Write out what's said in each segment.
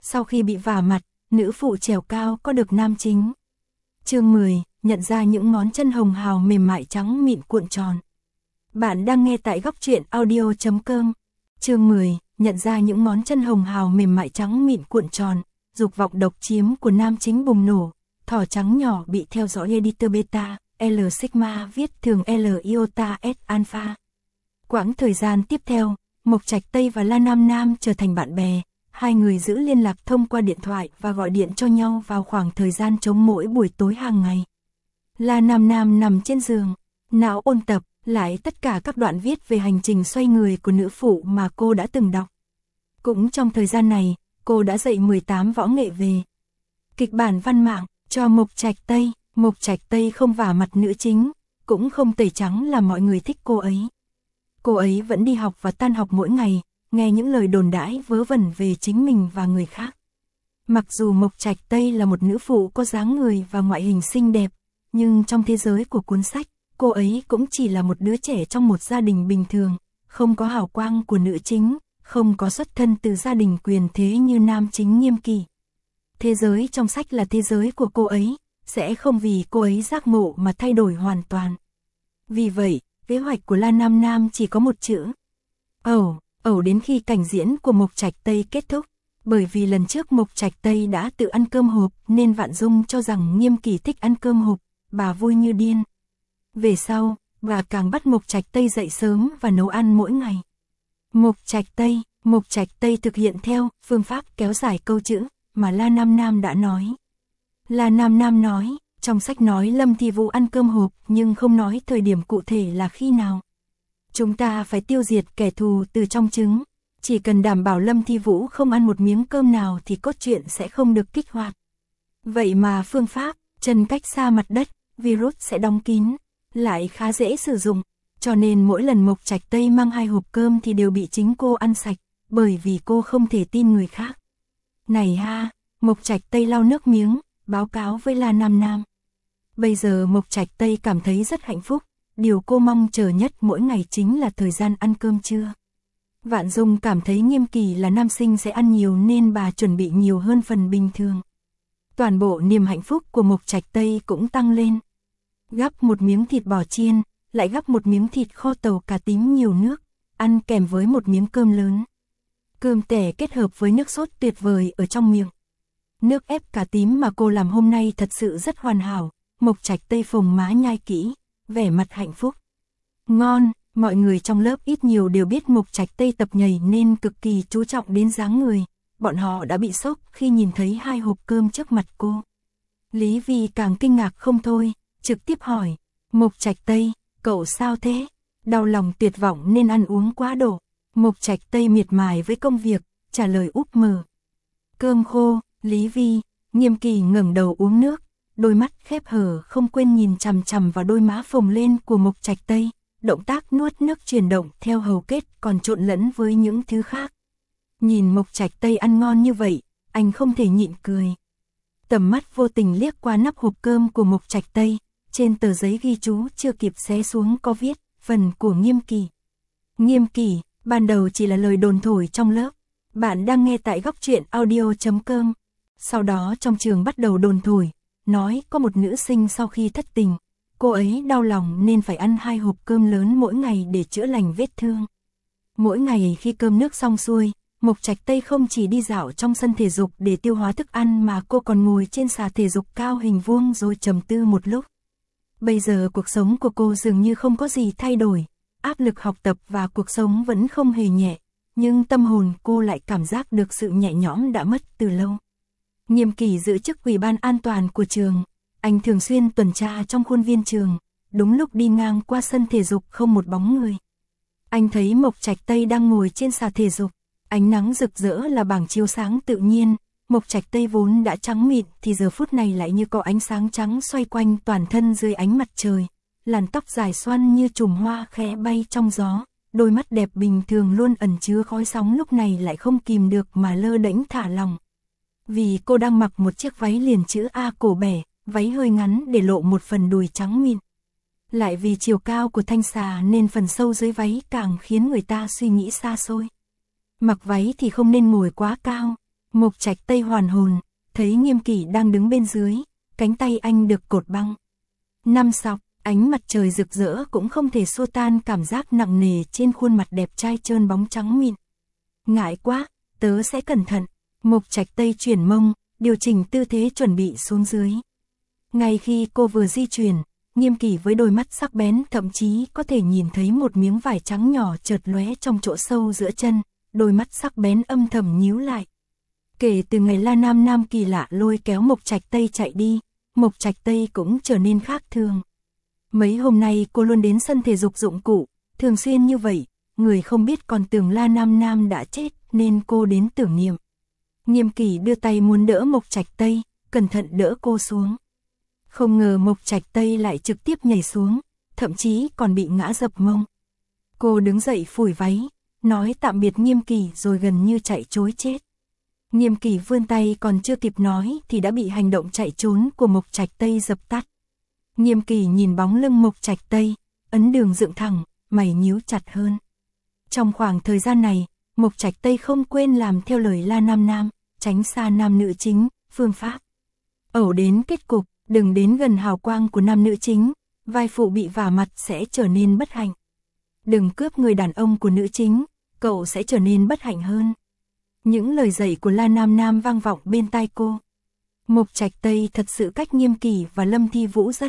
sau khi bị vả mặt, nữ phụ trèo cao có được nam chính. Chương 10, nhận ra những ngón chân hồng hào mềm mại trắng mịn cuộn tròn. Bạn đang nghe tại góc truyện audio.com. Chương 10, nhận ra những ngón chân hồng hào mềm mại trắng mịn cuộn tròn, dục vọng độc chiếm của nam chính bùng nổ, thỏ trắng nhỏ bị theo dõi editor beta, L Sigma viết thường L iota S alpha. Quãng thời gian tiếp theo, Mộc Trạch Tây và La Nam Nam trở thành bạn bè, hai người giữ liên lạc thông qua điện thoại và gọi điện cho nhau vào khoảng thời gian trống mỗi buổi tối hàng ngày. La Nam Nam nằm trên giường, não ôn tập lại tất cả các đoạn viết về hành trình xoay người của nữ phụ mà cô đã từng đọc. Cũng trong thời gian này, cô đã dạy 18 võ nghệ về kịch bản văn mạng cho Mộc Trạch Tây. Mộc Trạch Tây không vả mặt nữ chính, cũng không tẩy trắng làm mọi người thích cô ấy. Cô ấy vẫn đi học và tan học mỗi ngày, nghe những lời đồn đãi vớ vẩn về chính mình và người khác. Mặc dù Mộc Trạch Tây là một nữ phụ có dáng người và ngoại hình xinh đẹp, nhưng trong thế giới của cuốn sách, cô ấy cũng chỉ là một đứa trẻ trong một gia đình bình thường, không có hào quang của nữ chính, không có xuất thân từ gia đình quyền thế như nam chính Nghiêm Kỳ. Thế giới trong sách là thế giới của cô ấy, sẽ không vì cô ấy giác ngộ mà thay đổi hoàn toàn. Vì vậy, kế hoạch của La Nam Nam chỉ có một chữ: ẩu đến khi cảnh diễn của Mộc Trạch Tây kết thúc. Bởi vì lần trước Mộc Trạch Tây đã tự ăn cơm hộp nên Vạn Dung cho rằng Nghiêm Kỳ thích ăn cơm hộp, bà vui như điên. Về sau, bà càng bắt Mộc Trạch Tây dậy sớm và nấu ăn mỗi ngày. Mộc Trạch Tây thực hiện theo phương pháp kéo dài câu chữ mà La Nam Nam đã nói. La Nam Nam nói, trong sách nói Lâm Thi Vũ ăn cơm hộp nhưng không nói thời điểm cụ thể là khi nào. Chúng ta phải tiêu diệt kẻ thù từ trong trứng. Chỉ cần đảm bảo Lâm Thi Vũ không ăn một miếng cơm nào thì cốt truyện sẽ không được kích hoạt. Vậy mà phương pháp, chân cách xa mặt đất, virus sẽ đóng kín, lại khá dễ sử dụng. Cho nên mỗi lần Mộc Trạch Tây mang 2 hộp cơm thì đều bị chính cô ăn sạch, bởi vì cô không thể tin người khác. Này ha, Mộc Trạch Tây lau nước miếng, báo cáo với La Nam Nam. Bây giờ Mộc Trạch Tây cảm thấy rất hạnh phúc, điều cô mong chờ nhất mỗi ngày chính là thời gian ăn cơm trưa. Vạn Dung cảm thấy Nghiêm Kỳ là nam sinh sẽ ăn nhiều nên bà chuẩn bị nhiều hơn phần bình thường. Toàn bộ niềm hạnh phúc của Mộc Trạch Tây cũng tăng lên. Gắp một miếng thịt bò chiên, lại gắp một miếng thịt kho tàu cà tím nhiều nước, ăn kèm với một miếng cơm lớn. Cơm tẻ kết hợp với nước sốt tuyệt vời ở trong miệng. Nước ép cà tím mà cô làm hôm nay thật sự rất hoàn hảo. Mộc Trạch Tây phồng má nhai kỹ, vẻ mặt hạnh phúc. Ngon, mọi người trong lớp ít nhiều đều biết Mộc Trạch Tây tập nhảy nên cực kỳ chú trọng đến dáng người. Bọn họ đã bị sốc khi nhìn thấy 2 hộp cơm trước mặt cô. Lý Vi càng kinh ngạc không thôi, trực tiếp hỏi: Mộc Trạch Tây, cậu sao thế? Đau lòng tuyệt vọng nên ăn uống quá độ. Mộc Trạch Tây miệt mài với công việc, trả lời úp mờ. Cơm khô. Lý Vi. Nghiêm Kỳ ngẩng đầu uống nước, đôi mắt khép hờ không quên nhìn chằm chằm vào đôi má phồng lên của Mộc Trạch Tây. Động tác nuốt nước chuyển động theo hầu kết còn trộn lẫn với những thứ khác. Nhìn Mộc Trạch Tây ăn ngon như vậy, anh không thể nhịn cười. Tầm mắt vô tình liếc qua nắp hộp cơm của Mộc Trạch Tây, trên tờ giấy ghi chú chưa kịp xé xuống có viết phần của Nghiêm Kỳ. Nghiêm Kỳ, ban đầu chỉ là lời đồn thổi trong lớp. Bạn đang nghe tại góc truyện audio.com. Sau đó trong trường bắt đầu đồn thổi, nói có một nữ sinh sau khi thất tình, cô ấy đau lòng nên phải ăn 2 hộp cơm lớn mỗi ngày để chữa lành vết thương. Mỗi ngày khi cơm nước xong xuôi, Mộc Trạch Tây không chỉ đi dạo trong sân thể dục để tiêu hóa thức ăn mà cô còn ngồi trên xà thể dục cao hình vuông rồi trầm tư một lúc. Bây giờ cuộc sống của cô dường như không có gì thay đổi, áp lực học tập và cuộc sống vẫn không hề nhẹ, nhưng tâm hồn cô lại cảm giác được sự nhẹ nhõm đã mất từ lâu. Nghiêm Kỳ giữ chức ủy ban an toàn của trường, anh thường xuyên tuần tra trong khuôn viên trường, đúng lúc đi ngang qua sân thể dục không một bóng người. Anh thấy Mộc Trạch Tây đang ngồi trên xà thể dục, ánh nắng rực rỡ là bảng chiếu sáng tự nhiên, Mộc Trạch Tây vốn đã trắng mịn thì giờ phút này lại như có ánh sáng trắng xoay quanh toàn thân dưới ánh mặt trời, làn tóc dài xoăn như chùm hoa khẽ bay trong gió, đôi mắt đẹp bình thường luôn ẩn chứa khói sóng lúc này lại không kìm được mà lơ đễnh thả lỏng. Vì cô đang mặc một chiếc váy liền chữ A cổ bẻ, váy hơi ngắn để lộ một phần đùi trắng mịn. Lại vì chiều cao của thanh xà nên phần sâu dưới váy càng khiến người ta suy nghĩ xa xôi. Mặc váy thì không nên ngồi quá cao, Mục Trạch Tây hoàn hồn, thấy Nghiêm Kỷ đang đứng bên dưới, cánh tay anh được cột băng. Năm sọc, ánh mặt trời rực rỡ cũng không thể xua tan cảm giác nặng nề trên khuôn mặt đẹp trai trơn bóng trắng mịn. Ngại quá, tớ sẽ cẩn thận. Mục Trạch Tây chuyển mông, điều chỉnh tư thế chuẩn bị xuống dưới. Ngay khi cô vừa di chuyển, Nghiêm Kỷ với đôi mắt sắc bén thậm chí có thể nhìn thấy một miếng vải trắng nhỏ chợt lóe trong chỗ sâu giữa chân, đôi mắt sắc bén âm thầm nhíu lại. Kể từ ngày La Nam Nam kỳ lạ lôi kéo Mục Trạch Tây chạy đi, Mục Trạch Tây cũng trở nên khác thường. Mấy hôm nay cô luôn đến sân thể dục dụng cụ, thường xuyên như vậy, người không biết còn tưởng La Nam Nam đã chết nên cô đến tưởng niệm. Nghiêm Kỷ đưa tay muốn đỡ Mục Trạch Tây, cẩn thận đỡ cô xuống. Không ngờ Mục Trạch Tây lại trực tiếp nhảy xuống, thậm chí còn bị ngã dập mông. Cô đứng dậy phủi váy, nói tạm biệt Nghiêm Kỷ rồi gần như chạy trối chết. Nghiêm Kỷ vươn tay còn chưa kịp nói thì đã bị hành động chạy trốn của Mục Trạch Tây dập tắt. Nghiêm Kỷ nhìn bóng lưng Mục Trạch Tây, ấn đường dựng thẳng, mày nhíu chặt hơn. Trong khoảng thời gian này, Mục Trạch Tây không quên làm theo lời La Nam Nam, tránh xa nam nữ chính, phương pháp. Ẩu đến kết cục, đừng đến gần hào quang của nam nữ chính, vai phụ bị vả mặt sẽ trở nên bất hạnh. Đừng cướp người đàn ông của nữ chính, cậu sẽ trở nên bất hạnh hơn. Những lời dạy của La Nam Nam vang vọng bên tai cô. Mục Trạch Tây thật sự cách Nghiêm Kỷ và Lâm Thi Vũ rất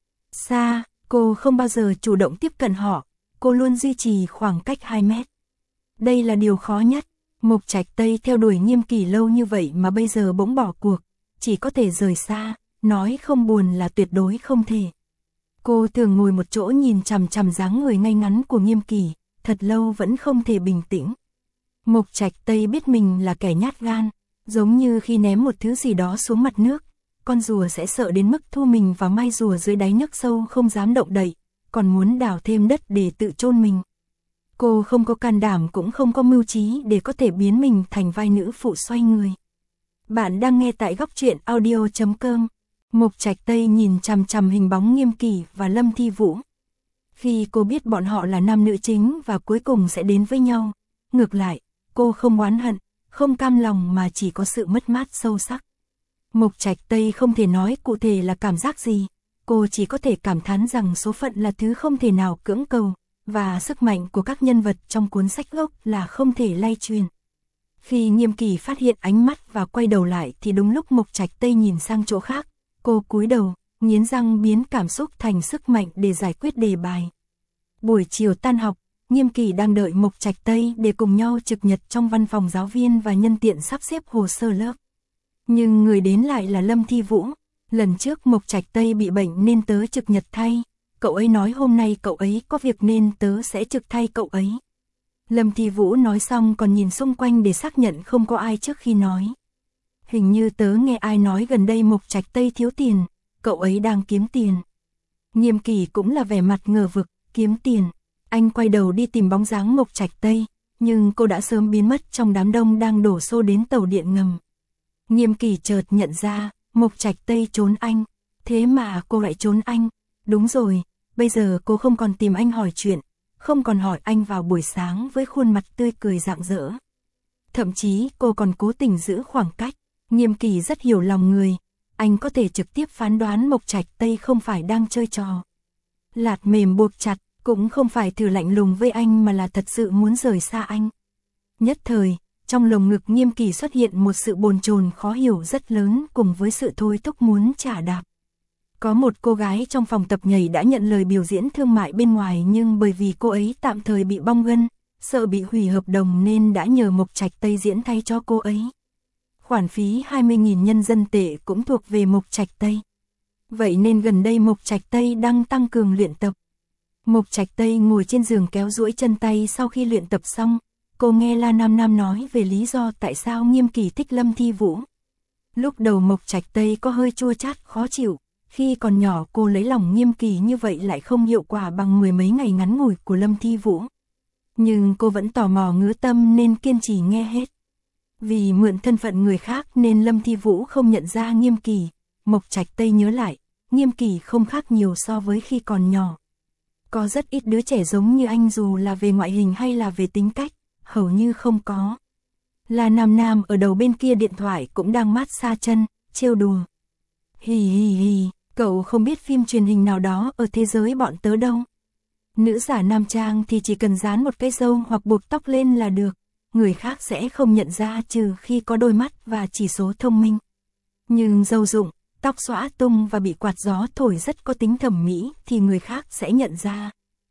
xa, cô không bao giờ chủ động tiếp cận họ, cô luôn duy trì khoảng cách 2 mét. Đây là điều khó nhất, Mục Trạch Tây theo đuổi Nghiêm Kỷ lâu như vậy mà bây giờ bỗng bỏ cuộc, chỉ có thể rời xa, nói không buồn là tuyệt đối không thể. Cô thường ngồi một chỗ nhìn chằm chằm dáng người ngay ngắn của Nghiêm Kỷ, thật lâu vẫn không thể bình tĩnh. Mục Trạch Tây biết mình là kẻ nhát gan, giống như khi ném một thứ gì đó xuống mặt nước, con rùa sẽ sợ đến mức thu mình vào mai rùa dưới đáy nước sâu không dám động đậy, còn muốn đào thêm đất để tự chôn mình. Cô không có can đảm cũng không có mưu trí để có thể biến mình thành vai nữ phụ xoay người. Bạn đang nghe tại góc truyện audio.com. Mục Trạch Tây nhìn chằm chằm hình bóng Nghiêm Kỷ và Lâm Thi Vũ. Khi cô biết bọn họ là nam nữ chính và cuối cùng sẽ đến với nhau, ngược lại, cô không oán hận, không cam lòng mà chỉ có sự mất mát sâu sắc. Mục Trạch Tây không thể nói cụ thể là cảm giác gì, cô chỉ có thể cảm thán rằng số phận là thứ không thể nào cưỡng cầu, và sức mạnh của các nhân vật trong cuốn sách gốc là không thể lay truyền. Khi Nghiêm Kỷ phát hiện ánh mắt và quay đầu lại thì đúng lúc Mục Trạch Tây nhìn sang chỗ khác, cô cúi đầu, nghiến răng biến cảm xúc thành sức mạnh để giải quyết đề bài. Buổi chiều tan học, Nghiêm Kỷ đang đợi Mục Trạch Tây để cùng nhau trực nhật trong văn phòng giáo viên và nhân tiện sắp xếp hồ sơ lớp. Nhưng người đến lại là Lâm Thi Vũ. Lần trước Mục Trạch Tây bị bệnh nên tớ trực nhật thay, cậu ấy nói hôm nay cậu ấy có việc nên tớ sẽ trực thay cậu ấy. Lâm Thi Vũ nói xong còn nhìn xung quanh để xác nhận không có ai trước khi nói. Hình như tớ nghe ai nói gần đây Mục Trạch Tây thiếu tiền, cậu ấy đang kiếm tiền. Nghiêm Kỷ cũng là vẻ mặt ngờ vực, kiếm tiền. Anh quay đầu đi tìm bóng dáng Mục Trạch Tây, nhưng cô đã sớm biến mất trong đám đông đang đổ xô đến tàu điện ngầm. Nghiêm Kỷ chợt nhận ra, Mục Trạch Tây trốn anh, thế mà cô lại trốn anh. Đúng rồi, bây giờ cô không còn tìm anh hỏi chuyện, không còn hỏi anh vào buổi sáng với khuôn mặt tươi cười rạng rỡ. Thậm chí cô còn cố tình giữ khoảng cách. Nghiêm Kỷ rất hiểu lòng người, anh có thể trực tiếp phán đoán Mục Trạch Tây không phải đang chơi trò lạt mềm buộc chặt, cũng không phải thử lạnh lùng với anh mà là thật sự muốn rời xa anh. Nhất thời, trong lồng ngực Nghiêm Kỷ xuất hiện một sự bồn chồn khó hiểu rất lớn cùng với sự thôi thúc muốn trả đạp. Có một cô gái trong phòng tập nhảy đã nhận lời biểu diễn thương mại bên ngoài nhưng bởi vì cô ấy tạm thời bị bong gân, sợ bị hủy hợp đồng nên đã nhờ Mục Trạch Tây diễn thay cho cô ấy. Khoản phí 20.000 nhân dân tệ cũng thuộc về Mục Trạch Tây. Vậy nên gần đây Mục Trạch Tây đang tăng cường luyện tập. Mục Trạch Tây ngồi trên giường kéo duỗi chân tay sau khi luyện tập xong, cô nghe La Nam Nam nói về lý do tại sao Nghiêm Kỷ thích Lâm Thi Vũ. Lúc đầu Mục Trạch Tây có hơi chua chát khó chịu, khi còn nhỏ cô lấy lòng Nghiêm Kỷ như vậy lại không hiệu quả bằng mười mấy ngày ngắn ngủi của Lâm Thi Vũ. Nhưng cô vẫn tò mò ngứa tâm nên kiên trì nghe hết. Vì mượn thân phận người khác nên Lâm Thi Vũ không nhận ra Nghiêm Kỷ. Mục Trạch Tây nhớ lại, Nghiêm Kỷ không khác nhiều so với khi còn nhỏ. Có rất ít đứa trẻ giống như anh dù là về ngoại hình hay là về tính cách, hầu như không có. là Nam Nam ở đầu bên kia điện thoại cũng đang mát xa chân, trêu đùa. Hì hì hì, cậu không biết phim truyền hình nào đó ở thế giới bọn tớ đâu. Nữ giả nam trang thì chỉ cần dán một cái râu hoặc buộc tóc lên là được, người khác sẽ không nhận ra trừ khi có đôi mắt và chỉ số thông minh. Nhưng râu rụng, tóc xõa tung và bị quạt gió thổi rất có tính thẩm mỹ thì người khác sẽ nhận ra.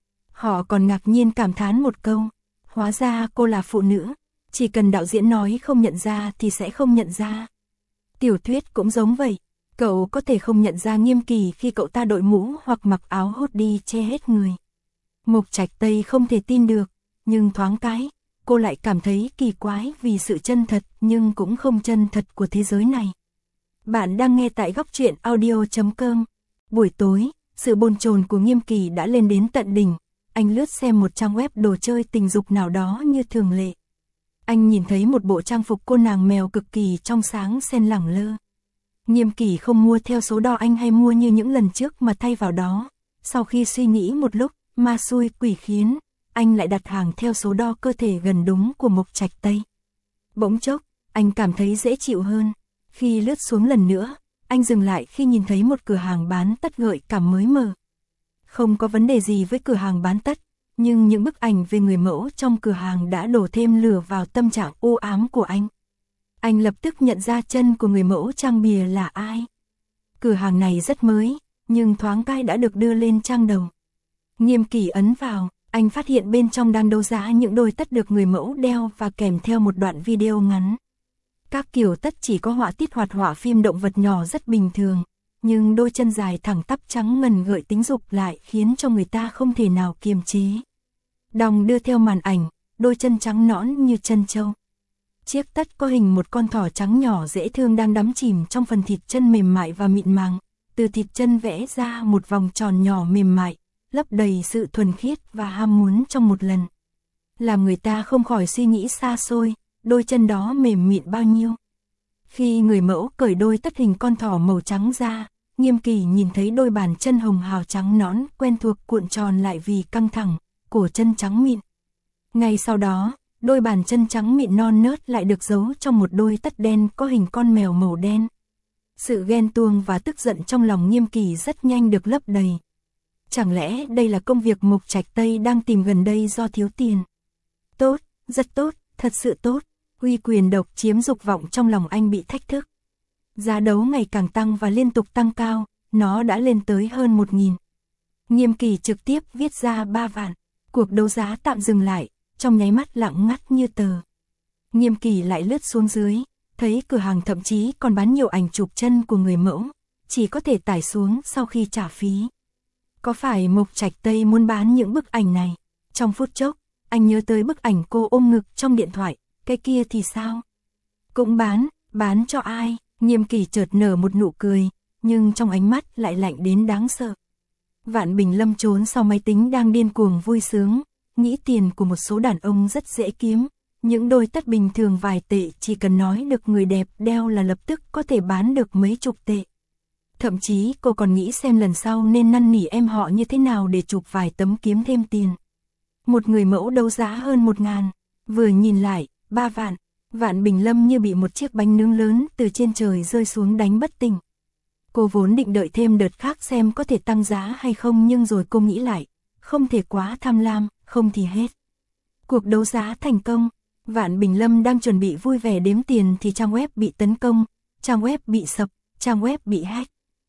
Họ còn ngạc nhiên cảm thán một câu, hóa ra cô là phụ nữ, chỉ cần đạo diễn nói không nhận ra thì sẽ không nhận ra. Tiểu thuyết cũng giống vậy, cậu có thể không nhận ra Nghiêm Kỳ khi cậu ta đội mũ hoặc mặc áo hoodie che hết người. Mục Trạch Tây không thể tin được, nhưng thoáng cái, cô lại cảm thấy kỳ quái vì sự chân thật nhưng cũng không chân thật của thế giới này. Bạn đang nghe tại góc truyện audio.com. Buổi tối, sự bồn chồn của Nghiêm Kỳ đã lên đến tận đỉnh. Anh lướt xem một trang web đồ chơi tình dục nào đó như thường lệ. Anh nhìn thấy một bộ trang phục cô nàng mèo cực kỳ trong sáng xen lẳng lơ. Nghiêm Kỳ không mua theo số đo anh hay mua như những lần trước mà thay vào đó. Sau khi suy nghĩ một lúc, ma xui quỷ khiến, anh lại đặt hàng theo số đo cơ thể gần đúng của Mục Trạch Tây. Bỗng chốc, anh cảm thấy dễ chịu hơn. Khi lướt xuống lần nữa, anh dừng lại khi nhìn thấy một cửa hàng bán tất gợi cảm mới mở. Không có vấn đề gì với cửa hàng bán tất, nhưng những bức ảnh về người mẫu trong cửa hàng đã đổ thêm lửa vào tâm trạng u ám của anh. Anh lập tức nhận ra chân của người mẫu trang bìa là ai. Cửa hàng này rất mới, nhưng thoáng cái đã được đưa lên trang đầu. Nghiêm Kỳ ấn vào, anh phát hiện bên trong đang đấu giá những đôi tất được người mẫu đeo và kèm theo một đoạn video ngắn. Các kiểu tất chỉ có họa tiết hoạt họa phim động vật nhỏ rất bình thường, nhưng đôi chân dài thẳng tắp trắng ngần gợi tính dục lại khiến cho người ta không thể nào kiềm chế. Đong đưa theo màn ảnh, đôi chân trắng nõn như chân trâu. Chiếc tất có hình một con thỏ trắng nhỏ dễ thương đang đắm chìm trong phần thịt chân mềm mại và mịn màng, từ thịt chân vẽ ra một vòng tròn nhỏ mềm mại, lấp đầy sự thuần khiết và ham muốn trong một lần. Làm người ta không khỏi suy nghĩ xa xôi, đôi chân đó mềm mịn bao nhiêu. Khi người mẫu cởi đôi tất hình con thỏ màu trắng ra, Nghiêm Kỳ nhìn thấy đôi bàn chân hồng hào trắng nõn quen thuộc cuộn tròn lại vì căng thẳng, cổ chân trắng mịn. Ngay sau đó, đôi bàn chân trắng mịn non nớt lại được giấu trong một đôi tất đen có hình con mèo màu đen. Sự ghen tuông và tức giận trong lòng Nghiêm Kỳ rất nhanh được lấp đầy. Chẳng lẽ đây là công việc Mục Trạch Tây đang tìm gần đây do thiếu tiền? Tốt, rất tốt, thật sự tốt. Uy quyền độc chiếm dục vọng trong lòng anh bị thách thức. Giá đấu ngày càng tăng và liên tục tăng cao, nó đã lên tới hơn 1.000. Nghiêm Kỳ trực tiếp viết ra 3 vạn. Cuộc đấu giá tạm dừng lại, trong nháy mắt lặng ngắt như tờ. Nghiêm Kỳ lại lướt xuống dưới, thấy cửa hàng thậm chí còn bán nhiều ảnh chụp chân của người mẫu, chỉ có thể tải xuống sau khi trả phí. Có phải Mục Trạch Tây muốn bán những bức ảnh này? Trong phút chốc, anh nhớ tới bức ảnh cô ôm ngực trong điện thoại, cái kia thì sao? Cũng bán cho ai? Nghiêm Kỳ chợt nở một nụ cười, nhưng trong ánh mắt lại lạnh đến đáng sợ. Vạn Bình Lâm trốn sau máy tính đang điên cuồng vui sướng, nghĩ tiền của một số đàn ông rất dễ kiếm, những đôi tất bình thường vài tệ chỉ cần nói được người đẹp đeo là lập tức có thể bán được mấy chục tệ. Thậm chí cô còn nghĩ xem lần sau nên năn nỉ em họ như thế nào để chụp vài tấm kiếm thêm tiền. Một người mẫu đấu giá hơn 1.000, vừa nhìn lại, 3 vạn. Vạn Bình Lâm như bị một chiếc bánh nướng lớn từ trên trời rơi xuống đánh bất tỉnh. Cô vốn định đợi thêm đợt khác xem có thể tăng giá hay không, nhưng rồi cô nghĩ lại, không thể quá tham lam, không thì hết. Cuộc đấu giá thành công, Vạn Bình Lâm đang chuẩn bị vui vẻ đếm tiền thì trang web bị tấn công, trang web bị sập, trang web bị hack.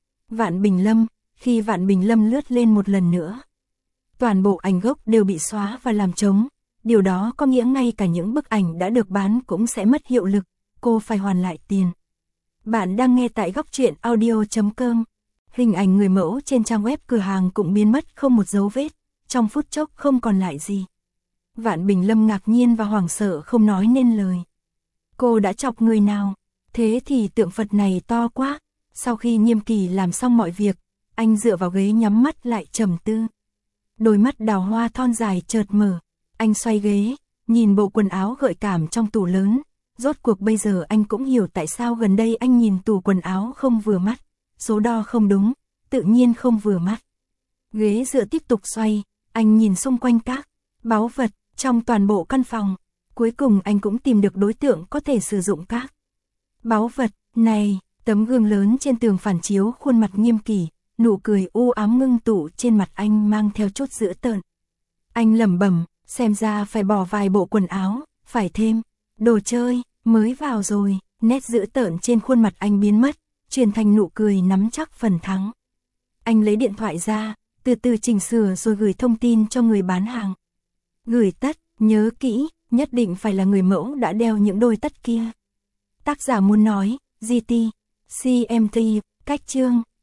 Khi Vạn Bình Lâm lướt lên một lần nữa, toàn bộ ảnh gốc đều bị xóa và làm trống. Điều đó có nghĩa ngay cả những bức ảnh đã được bán cũng sẽ mất hiệu lực, cô phải hoàn lại tiền. Bạn đang nghe tại góc truyện audio.com. Hình ảnh người mẫu trên trang web cửa hàng cũng biến mất không một dấu vết, trong phút chốc không còn lại gì. Vạn Bình Lâm ngạc nhiên và hoảng sợ không nói nên lời. Cô đã chọc người nào? Thế thì tượng Phật này to quá. Sau khi Nghiêm Kỳ làm xong mọi việc, anh dựa vào ghế nhắm mắt lại trầm tư. Đôi mắt đào hoa thon dài chợt mở. Anh xoay ghế, nhìn bộ quần áo gợi cảm trong tủ lớn. Rốt cuộc bây giờ anh cũng hiểu tại sao gần đây anh nhìn tủ quần áo không vừa mắt. Số đo không đúng, tự nhiên không vừa mắt. Ghế dựa tiếp tục xoay, anh nhìn xung quanh các báu vật trong toàn bộ căn phòng. Cuối cùng anh cũng tìm được đối tượng có thể sử dụng các báu vật này. Tấm gương lớn trên tường phản chiếu khuôn mặt nghiêm kỷ, nụ cười u ám ngưng tụ trên mặt anh mang theo chút dữ tợn. Anh lẩm bẩm, xem ra phải bỏ vài bộ quần áo, phải thêm đồ chơi, mới vào rồi. Nét dữ tợn trên khuôn mặt anh biến mất, chuyển thành nụ cười nắm chắc phần thắng. Anh lấy điện thoại ra, từ từ chỉnh sửa rồi gửi thông tin cho người bán hàng. Gửi tất, nhớ kỹ, nhất định phải là người mẫu đã đeo những đôi tất kia. Tác giả muốn nói, GT, CMT, cách chương.